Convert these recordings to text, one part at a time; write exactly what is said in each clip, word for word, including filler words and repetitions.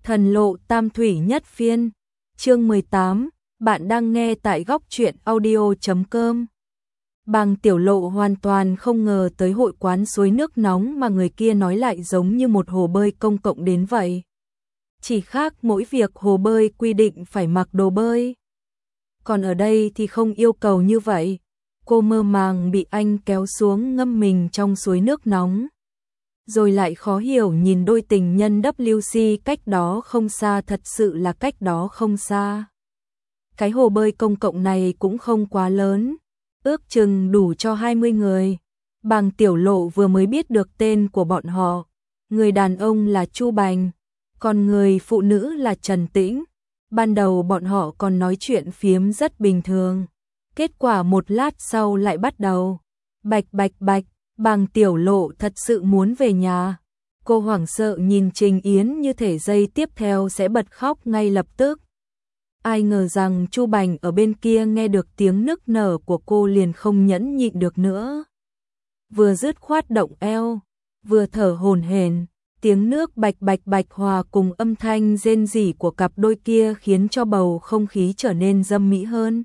Thần lộ tam thủy nhất phiên, chương mười tám, bạn đang nghe tại góc truyện audio chấm com. Bàng Tiểu Lộ hoàn toàn không ngờ tới hội quán suối nước nóng mà người kia nói lại giống như một hồ bơi công cộng đến vậy. Chỉ khác mỗi việc hồ bơi quy định phải mặc đồ bơi. Còn ở đây thì không yêu cầu như vậy. Cô mơ màng bị anh kéo xuống ngâm mình trong suối nước nóng. Rồi lại khó hiểu nhìn đôi tình nhân vê kép xê cách đó không xa, thật sự là cách đó không xa. Cái hồ bơi công cộng này cũng không quá lớn, ước chừng đủ cho hai mươi người. Bàng Tiểu Lộ vừa mới biết được tên của bọn họ. Người đàn ông là Chu Bành, còn người phụ nữ là Trần Tĩnh. Ban đầu bọn họ còn nói chuyện phiếm rất bình thường. Kết quả một lát sau lại bắt đầu bạch bạch bạch. Bàng Tiểu Lộ thật sự muốn về nhà. Cô hoảng sợ nhìn Trình Yến như thể giây tiếp theo sẽ bật khóc ngay lập tức. Ai ngờ rằng Chu Bành ở bên kia nghe được tiếng nức nở của cô liền không nhẫn nhịn được nữa. Vừa dứt khoát động eo, vừa thở hổn hển, tiếng nước bạch bạch bạch hòa cùng âm thanh rên rỉ của cặp đôi kia khiến cho bầu không khí trở nên dâm mỹ hơn.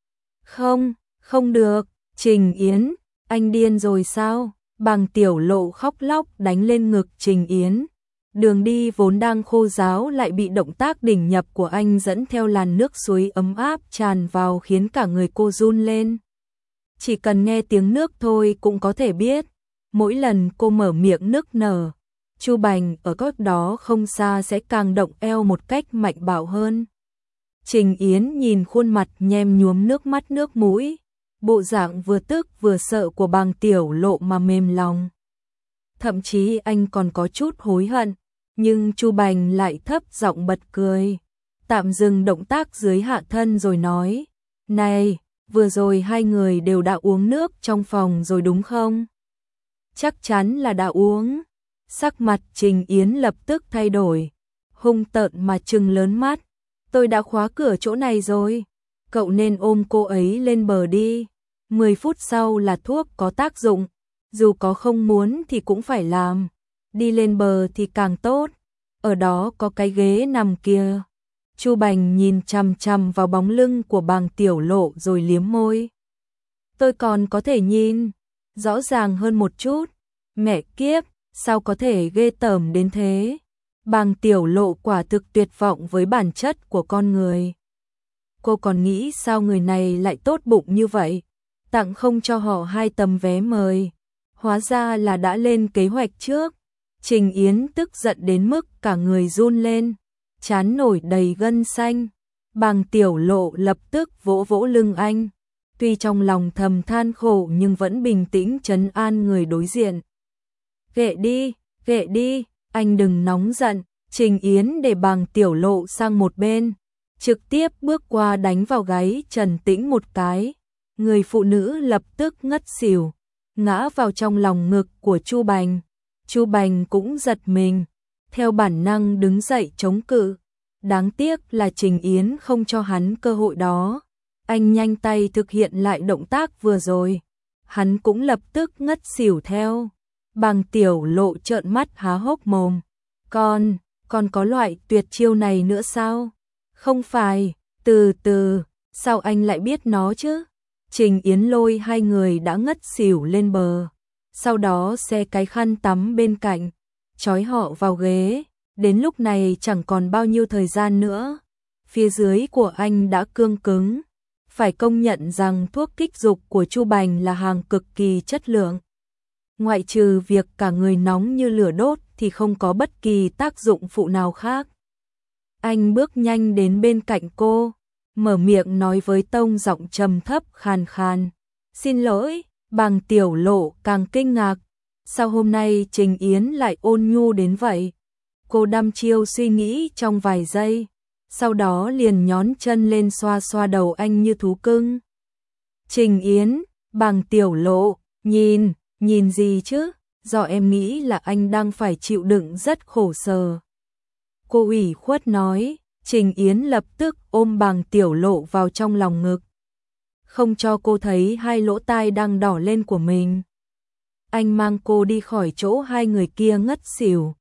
Không, không được, Trình Yến, anh điên rồi sao? Bàng Tiểu Lộ khóc lóc đánh lên ngực Trình Yến. Đường đi vốn đang khô ráo lại bị động tác đỉnh nhập của anh dẫn theo làn nước suối ấm áp tràn vào khiến cả người cô run lên. Chỉ cần nghe tiếng nước thôi cũng có thể biết. Mỗi lần cô mở miệng nức nở, Chu Bành ở cách đó không xa sẽ càng động eo một cách mạnh bạo hơn. Trình Yến nhìn khuôn mặt nhem nhuốm nước mắt nước mũi, bộ dạng vừa tức vừa sợ của Bàng Tiểu Lộ mà mềm lòng. Thậm chí anh còn có chút hối hận, nhưng Chu Bành lại thấp giọng bật cười, tạm dừng động tác dưới hạ thân rồi nói: "Này, vừa rồi hai người đều đã uống nước trong phòng rồi đúng không?" "Chắc chắn là đã uống." Sắc mặt Trình Yến lập tức thay đổi, hung tợn mà trừng lớn mắt. "Tôi đã khóa cửa chỗ này rồi, cậu nên ôm cô ấy lên bờ đi. mười phút sau là thuốc có tác dụng, dù có không muốn thì cũng phải làm. Đi lên bờ thì càng tốt, ở đó có cái ghế nằm kia." Chu Bành nhìn chằm chằm vào bóng lưng của Bàng Tiểu Lộ rồi liếm môi. "Tôi còn có thể nhìn rõ ràng hơn một chút." Mẹ kiếp, sao có thể ghê tởm đến thế? Bàng Tiểu Lộ quả thực tuyệt vọng với bản chất của con người. Cô còn nghĩ sao người này lại tốt bụng như vậy, tặng không cho họ hai tấm vé mời. Hóa ra là đã lên kế hoạch trước. Trình Yến tức giận đến mức cả người run lên, trán nổi đầy gân xanh. Bàng Tiểu Lộ lập tức vỗ vỗ lưng anh, tuy trong lòng thầm than khổ nhưng vẫn bình tĩnh trấn an người đối diện. "Ghệ đi, ghệ đi, anh đừng nóng giận." Trình Yến để Bàng Tiểu Lộ sang một bên, trực tiếp bước qua đánh vào gáy Trần Tĩnh một cái. Người phụ nữ lập tức ngất xỉu, ngã vào trong lòng ngực của Chu Bành. Chu Bành cũng giật mình, theo bản năng đứng dậy chống cự. Đáng tiếc là Trình Yến không cho hắn cơ hội đó. Anh nhanh tay thực hiện lại động tác vừa rồi. Hắn cũng lập tức ngất xỉu theo. Bàng Tiểu Lộ trợn mắt há hốc mồm. Con, con có loại tuyệt chiêu này nữa sao? Không phải, từ từ, sao anh lại biết nó chứ? Trình Yến lôi hai người đã ngất xỉu lên bờ, sau đó xe cái khăn tắm bên cạnh, trói họ vào ghế. Đến lúc này chẳng còn bao nhiêu thời gian nữa. Phía dưới của anh đã cương cứng. Phải công nhận rằng thuốc kích dục của Chu Bành là hàng cực kỳ chất lượng. Ngoại trừ việc cả người nóng như lửa đốt thì không có bất kỳ tác dụng phụ nào khác. Anh bước nhanh đến bên cạnh cô, mở miệng nói với tông giọng trầm thấp khàn khàn: "Xin lỗi." Bàng Tiểu Lộ càng kinh ngạc, sao hôm nay Trình Yến lại ôn nhu đến vậy? Cô đăm chiêu suy nghĩ trong vài giây, sau đó liền nhón chân lên xoa xoa đầu anh như thú cưng. "Trình Yến." Bàng Tiểu Lộ: "Nhìn, nhìn gì chứ? Do em nghĩ là anh đang phải chịu đựng rất khổ sở." Cô ủy khuất nói. Trình Yến lập tức ôm Bàng Tiểu Lộ vào trong lòng ngực, không cho cô thấy hai lỗ tai đang đỏ lên của mình. Anh mang cô đi khỏi chỗ hai người kia ngất xỉu.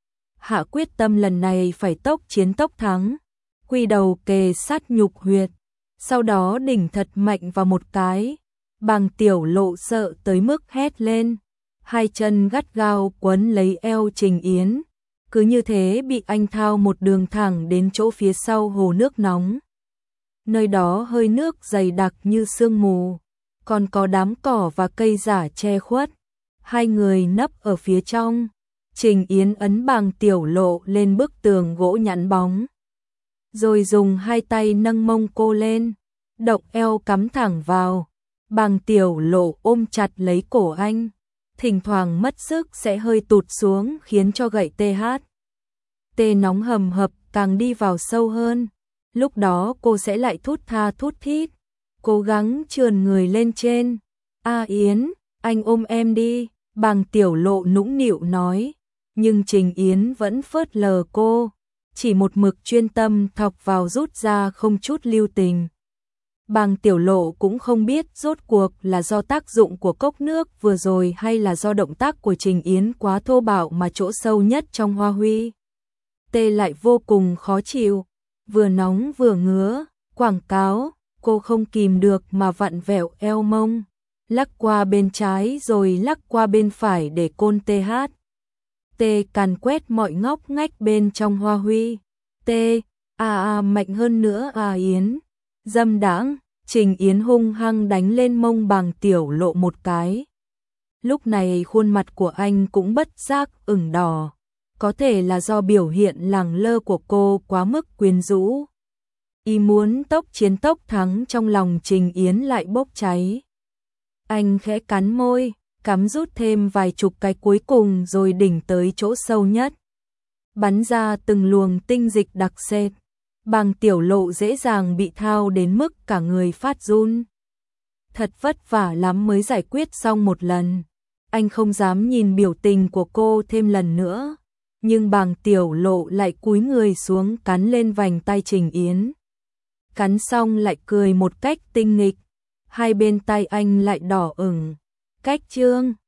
hạ quyết tâm lần này phải tốc chiến tốc thắng, quy đầu kề sát nhục huyệt, sau đó đỉnh thật mạnh vào một cái, Bàng Tiểu Lộ sợ tới mức hét lên, hai chân gắt gao quấn lấy eo Trình Yến, cứ như thế bị anh thao một đường thẳng đến chỗ phía sau hồ nước nóng. Nơi đó hơi nước dày đặc như sương mù, còn có đám cỏ và cây giả che khuất, hai người nấp ở phía trong. Trình Yến ấn Bàng Tiểu Lộ lên bức tường gỗ nhẵn bóng, rồi dùng hai tay nâng mông cô lên, động eo cắm thẳng vào. Bàng Tiểu Lộ ôm chặt lấy cổ anh, thỉnh thoảng mất sức sẽ hơi tụt xuống khiến cho gậy tê hát. Tê nóng hầm hập càng đi vào sâu hơn, lúc đó cô sẽ lại thút tha thút thít, cố gắng trườn người lên trên. A Yến, anh ôm em đi, Bàng Tiểu Lộ nũng nịu nói, nhưng Trình Yến vẫn phớt lờ cô, chỉ một mực chuyên tâm thọc vào rút ra không chút lưu tình. Bàng Tiểu Lộ cũng không biết rốt cuộc là do tác dụng của cốc nước vừa rồi hay là do động tác của Trình Yến quá thô bạo mà chỗ sâu nhất trong Hoa Huy Tê lại vô cùng khó chịu, vừa nóng vừa ngứa, quảng cáo, cô không kìm được mà vặn vẹo eo mông, lắc qua bên trái rồi lắc qua bên phải để côn tê hát. Tê càn quét mọi ngóc ngách bên trong Hoa Huy Tê, à à mạnh hơn nữa à Yến, dâm đãng. Trình Yến hung hăng đánh lên mông Bàng Tiểu Lộ một cái. Lúc này khuôn mặt của anh cũng bất giác ửng đỏ, có thể là do biểu hiện lẳng lơ của cô quá mức quyến rũ. Ý muốn tốc chiến tốc thắng trong lòng Trình Yến lại bốc cháy. Anh khẽ cắn môi, cắm rút thêm vài chục cái cuối cùng rồi đỉnh tới chỗ sâu nhất, bắn ra từng luồng tinh dịch đặc sệt. Bàng Tiểu Lộ dễ dàng bị thao đến mức cả người phát run. Thật vất vả lắm mới giải quyết xong một lần. Anh không dám nhìn biểu tình của cô thêm lần nữa. Nhưng Bàng Tiểu Lộ lại cúi người xuống cắn lên vành tay Trình Yến. Cắn xong lại cười một cách tinh nghịch. Hai bên tay anh lại đỏ ửng. Cách trương.